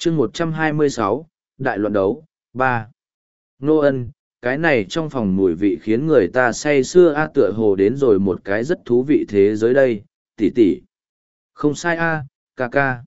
chương 126, Đại luận đấu, 3. Nô Ân, cái này trong phòng mùi vị khiến người ta say sưa tựa hồ đến rồi một cái rất thú vị thế giới đây, tỷ tỷ. Không sai ca ca.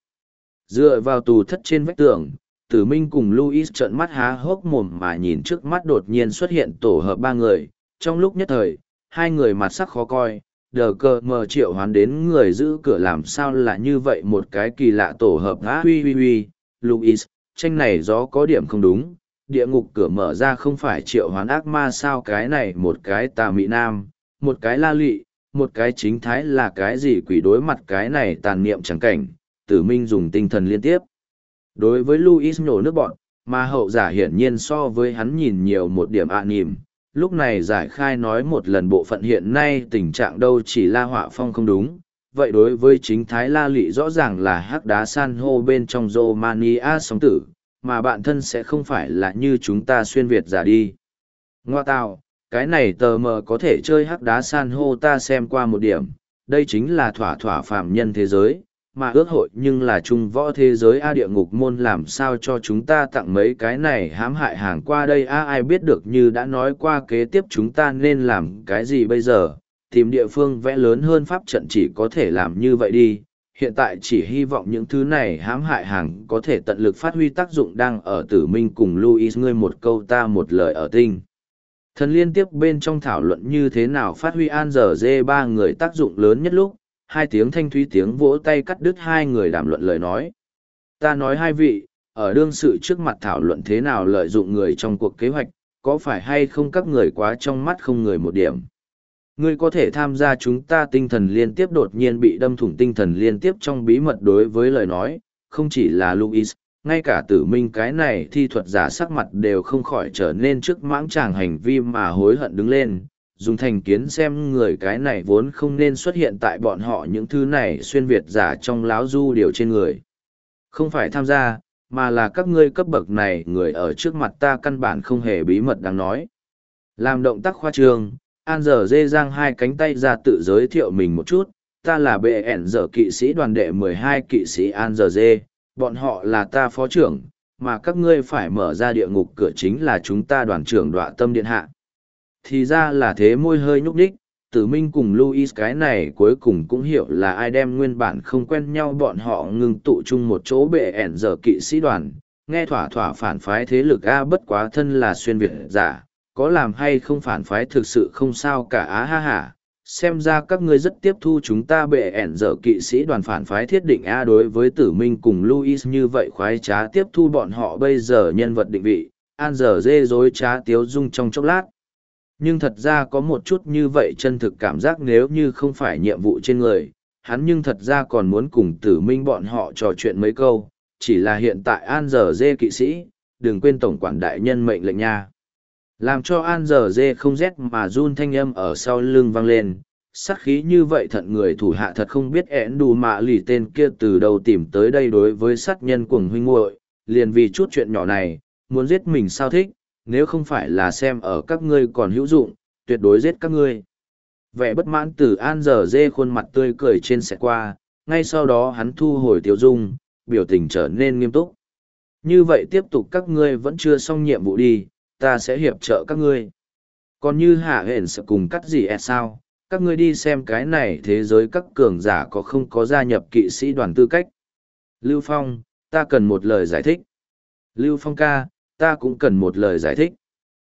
Dựa vào tù thất trên vách tường, Tử Minh cùng Louis trợn mắt há hốc mồm mà nhìn trước mắt đột nhiên xuất hiện tổ hợp ba người. Trong lúc nhất thời, hai người mặt sắc khó coi, đờ cờ mờ triệu hoán đến người giữ cửa làm sao là như vậy một cái kỳ lạ tổ hợp. Huy, Louis, tranh này gió có điểm không đúng, địa ngục cửa mở ra không phải triệu hoán ác ma sao? Cái này một cái tà mị nam, một cái la lị, một cái chính thái là cái gì? Quỷ đối mặt cái này tàn niệm chẳng cảnh, Tử Minh dùng tinh thần liên tiếp. Đối với Louis nhổ nước bọn, mà hậu giả hiển nhiên so với hắn nhìn nhiều một điểm nỉm. Lúc này giải khai nói một lần bộ phận hiện nay tình trạng đâu chỉ La Họa Phong không đúng. Vậy đối với chính thái la lị rõ ràng là hắc đá san hô bên trong Romania sóng tử, mà bạn thân sẽ không phải là như chúng ta xuyên Việt giả đi. Ngoa tạo, cái này tờ mờ có thể chơi hắc đá san hô ta xem qua một điểm, đây chính là thỏa phạm nhân thế giới, mà ước hội nhưng là trung võ thế giới địa ngục môn làm sao cho chúng ta tặng mấy cái này hãm hại hàng qua đây ai biết được như đã nói qua kế tiếp chúng ta nên làm cái gì bây giờ, tìm địa phương vẽ lớn hơn pháp trận chỉ có thể làm như vậy đi. Hiện tại chỉ hy vọng những thứ này hãm hại hàng có thể tận lực phát huy tác dụng đang ở Tử Minh cùng Louis ngươi một câu ta một lời ở tinh. Thần liên tiếp bên trong thảo luận như thế nào phát huy an giờ dê ba người tác dụng lớn nhất lúc, hai tiếng thanh thúy tiếng vỗ tay cắt đứt hai người đàm luận lời nói. Ta nói hai vị, ở đương sự trước mặt thảo luận thế nào lợi dụng người trong cuộc kế hoạch, có phải hay không các người quá trong mắt không người một điểm. Ngươi có thể tham gia chúng ta tinh thần liên tiếp đột nhiên bị đâm thủng tinh thần liên tiếp trong bí mật đối với lời nói, không chỉ là Louis, ngay cả Tử Minh cái này thi thuật giả sắc mặt đều không khỏi trở nên trước mãng tràng hành vi mà hối hận đứng lên, dùng thành kiến xem người cái này vốn không nên xuất hiện tại bọn họ những thứ này xuyên Việt giả trong láo du điều trên người. Không phải tham gia, mà là các ngươi cấp bậc này người ở trước mặt ta căn bản không hề bí mật đáng nói. Làm động tác khoa trương, An giờ dê giang hai cánh tay ra tự giới thiệu mình một chút, ta là bệ ẻn giờ kỵ sĩ đoàn đệ 12 kỵ sĩ An giờ dê, bọn họ là ta phó trưởng, mà các ngươi phải mở ra địa ngục cửa chính là chúng ta đoàn trưởng Đọa Tâm Điện Hạ. Thì ra là thế, môi hơi nhúc nhích, Tử Minh cùng Louis cái này cuối cùng cũng hiểu là ai đem nguyên bản không quen nhau bọn họ ngừng tụ chung một chỗ bệ ẻn giờ kỵ sĩ đoàn, nghe thỏa phản phái thế lực bất quá thân là xuyên Việt giả, có làm hay không phản phái thực sự không sao cả ha ha. Xem ra các ngươi rất tiếp thu chúng ta bệ ẻn giờ kỵ sĩ đoàn phản phái thiết định đối với Tử Minh cùng Louis như vậy khoái trá tiếp thu bọn họ bây giờ nhân vật định vị, An giờ dê dối trá tiếu dung trong chốc lát. Nhưng thật ra có một chút như vậy chân thực cảm giác nếu như không phải nhiệm vụ trên người, hắn nhưng thật ra còn muốn cùng Tử Minh bọn họ trò chuyện mấy câu, chỉ là hiện tại An giờ dê kỵ sĩ, đừng quên tổng quản đại nhân mệnh lệnh nha. Làm cho An giờ dê không rét mà run thanh âm ở sau lưng vang lên, sát khí như vậy thận người thủ hạ thật không biết ẻn đủ mạ lì tên kia từ đâu tìm tới đây đối với sát nhân cuồng huynh muội, liền vì chút chuyện nhỏ này, muốn giết mình sao thích, nếu không phải là xem ở các ngươi còn hữu dụng, tuyệt đối giết các ngươi. Vẻ bất mãn từ An giờ dê khuôn mặt tươi cười trên sẽ qua, ngay sau đó hắn thu hồi tiêu dung, biểu tình trở nên nghiêm túc. Như vậy tiếp tục các ngươi vẫn chưa xong nhiệm vụ đi, ta sẽ hiệp trợ các ngươi. Còn như hạ hển sẽ cùng cắt gì sao, các ngươi đi xem cái này thế giới các cường giả có không có gia nhập kỵ sĩ đoàn tư cách. Lưu Phong, ta cần một lời giải thích. Lưu Phong ca, ta cũng cần một lời giải thích.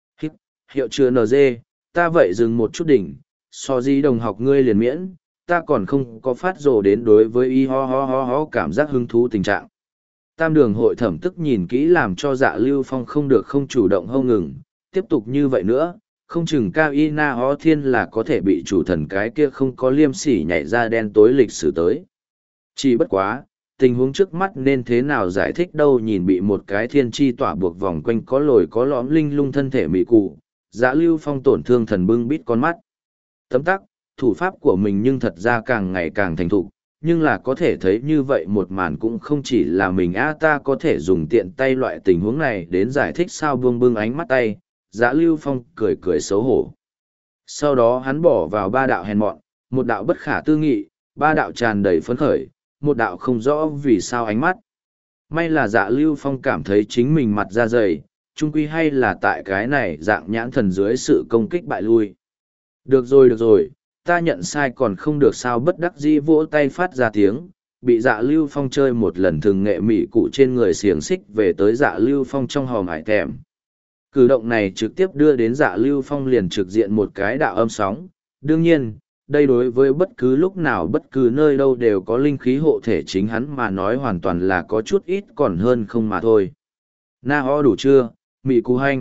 Hiệu chưa NG, ta vậy dừng một chút đỉnh, so di đồng học ngươi liền miễn, ta còn không có phát rồ đến đối với y ho cảm giác hứng thú tình trạng. Tam đường hội thẩm tức nhìn kỹ làm cho dạ Lưu Phong không được không chủ động hâu ngừng, tiếp tục như vậy nữa, không chừng cao y na ho thiên là có thể bị chủ thần cái kia không có liêm sỉ nhảy ra đen tối lịch sử tới. Chỉ bất quá, tình huống trước mắt nên thế nào giải thích đâu nhìn bị một cái thiên chi tỏa buộc vòng quanh có lồi có lõm linh lung thân thể mị cụ, dạ Lưu Phong tổn thương thần bưng bít con mắt. Tấm tắc, thủ pháp của mình nhưng thật ra càng ngày càng thành thục, nhưng là có thể thấy như vậy một màn cũng không chỉ là mình ta có thể dùng tiện tay loại tình huống này đến giải thích sao bưng ánh mắt tay, dạ Lưu Phong cười cười xấu hổ. Sau đó hắn bỏ vào ba đạo hèn mọn, một đạo bất khả tư nghị, ba đạo tràn đầy phấn khởi, một đạo không rõ vì sao ánh mắt. May là Dạ Lưu Phong cảm thấy chính mình mặt da dày, chung quy hay là tại cái này dạng nhãn thần dưới sự công kích bại lui. Được rồi, ta nhận sai còn không được sao, bất đắc dĩ vỗ tay phát ra tiếng, bị Dạ Lưu Phong chơi một lần thường nghệ mị cụ trên người xiềng xích về tới Dạ Lưu Phong trong hòm hải thèm. Cử động này trực tiếp đưa đến Dạ Lưu Phong liền trực diện một cái đạo âm sóng. Đương nhiên, đây đối với bất cứ lúc nào bất cứ nơi đâu đều có linh khí hộ thể chính hắn mà nói hoàn toàn là có chút ít còn hơn không mà thôi. Na ho đủ chưa, mị cụ hanh?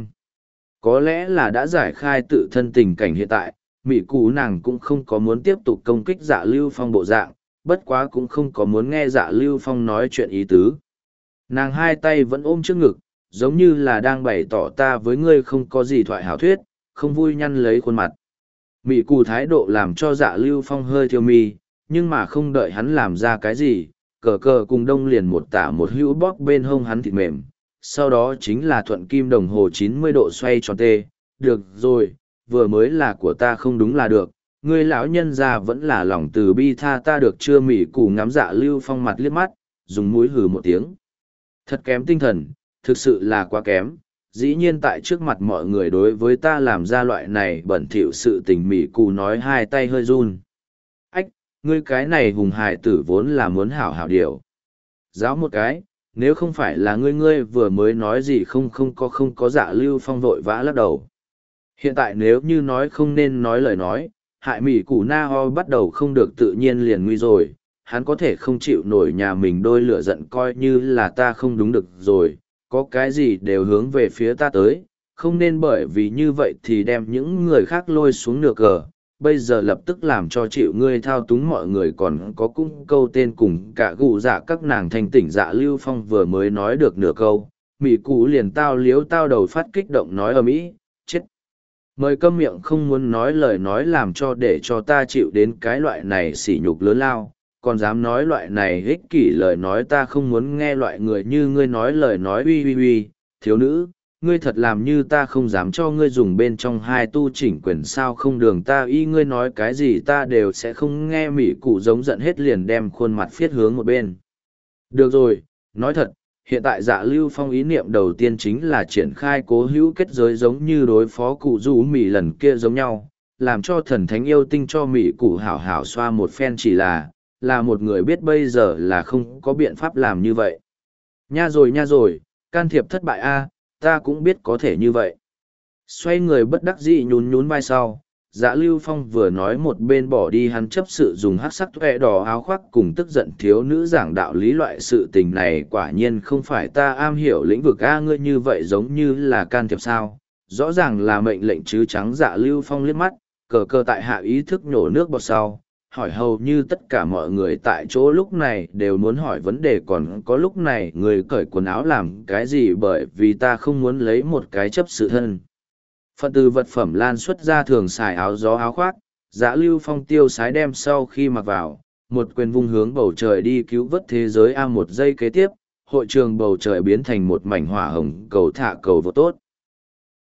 Có lẽ là đã giải khai tự thân tình cảnh hiện tại, mị cụ nàng cũng không có muốn tiếp tục công kích Dạ Lưu Phong bộ dạng, bất quá cũng không có muốn nghe Dạ Lưu Phong nói chuyện ý tứ. Nàng hai tay vẫn ôm trước ngực, giống như là đang bày tỏ ta với ngươi không có gì thoại hảo thuyết, không vui nhăn lấy khuôn mặt. Mị cụ thái độ làm cho Dạ Lưu Phong hơi thiêu mi, nhưng mà không đợi hắn làm ra cái gì, cờ cờ cùng đông liền một tả một hữu bóp bên hông hắn thịt mềm. Sau đó chính là thuận kim đồng hồ 90 độ xoay tròn tê. Được rồi, vừa mới là của ta không đúng là được, ngươi lão nhân ra vẫn là lòng từ bi tha ta được chưa? Mị cụ ngắm Dạ Lưu Phong mặt liếc mắt, dùng mũi hừ một tiếng. Thật kém tinh thần, thực sự là quá kém, dĩ nhiên tại trước mặt mọi người đối với ta làm ra loại này bẩn thỉu sự tình. Mị cụ nói hai tay hơi run. Ách, ngươi cái này hùng hài tử vốn là muốn hảo hảo điều. Giáo một cái, nếu không phải là ngươi vừa mới nói gì không có. Dạ Lưu Phong vội vã lắc đầu. Hiện tại nếu như nói không nên nói lời nói, hại Mị cụ na ho bắt đầu không được tự nhiên liền nguy rồi, hắn có thể không chịu nổi nhà mình đôi lửa giận coi như là ta không đúng được rồi, có cái gì đều hướng về phía ta tới, không nên bởi vì như vậy thì đem những người khác lôi xuống nửa cờ. Bây giờ lập tức làm cho chịu ngươi thao túng mọi người còn có cung câu tên cùng cả gù dạ các nàng thanh tỉnh. Dạ Lưu Phong vừa mới nói được nửa câu, Mị cụ liền tao liếu tao đầu phát kích động nói ầm ĩ, chết. Mời câm miệng, không muốn nói lời nói làm cho để cho ta chịu đến cái loại này sỉ nhục lớn lao, còn dám nói loại này ích kỷ lời nói, ta không muốn nghe loại người như ngươi nói lời nói. Uy, thiếu nữ, ngươi thật làm như ta không dám cho ngươi dùng bên trong hai tu chỉnh quyền sao? Không đường ta y, ngươi nói cái gì ta đều sẽ không nghe. Mị cụ giống giận hết liền đem khuôn mặt phiết hướng một bên. Được rồi, nói thật, hiện tại Dạ Lưu Phong ý niệm đầu tiên chính là triển khai cố hữu kết giới giống như đối phó cụ rủ Mị lần kia giống nhau, làm cho thần thánh yêu tinh cho Mị cụ hảo hảo xoa một phen, chỉ là một người biết bây giờ là không có biện pháp làm như vậy. Nha rồi, can thiệp thất bại a, ta cũng biết có thể như vậy. Xoay người bất đắc dĩ nhún vai sau, Dạ Lưu Phong vừa nói một bên bỏ đi hắn chấp sự dùng hắc sắc tuệ đỏ áo khoác cùng tức giận thiếu nữ giảng đạo lý. Loại sự tình này quả nhiên không phải ta am hiểu lĩnh vực a, ngươi như vậy giống như là can thiệp sao? Rõ ràng là mệnh lệnh chứ trắng. Dạ Lưu Phong liếc mắt, cờ tại hạ ý thức nhổ nước bọt sau, hỏi hầu như tất cả mọi người tại chỗ lúc này đều muốn hỏi vấn đề. Còn có lúc này người cởi quần áo làm cái gì? Bởi vì ta không muốn lấy một cái chấp sự thân phận từ vật phẩm lan xuất ra thường xài áo gió áo khoác. Dạ Lưu Phong tiêu sái đem sau khi mặc vào, một quyền vung hướng bầu trời đi cứu vớt thế giới. Một giây kế tiếp, hội trường bầu trời biến thành một mảnh hỏa hồng cầu thả cầu vô tốt.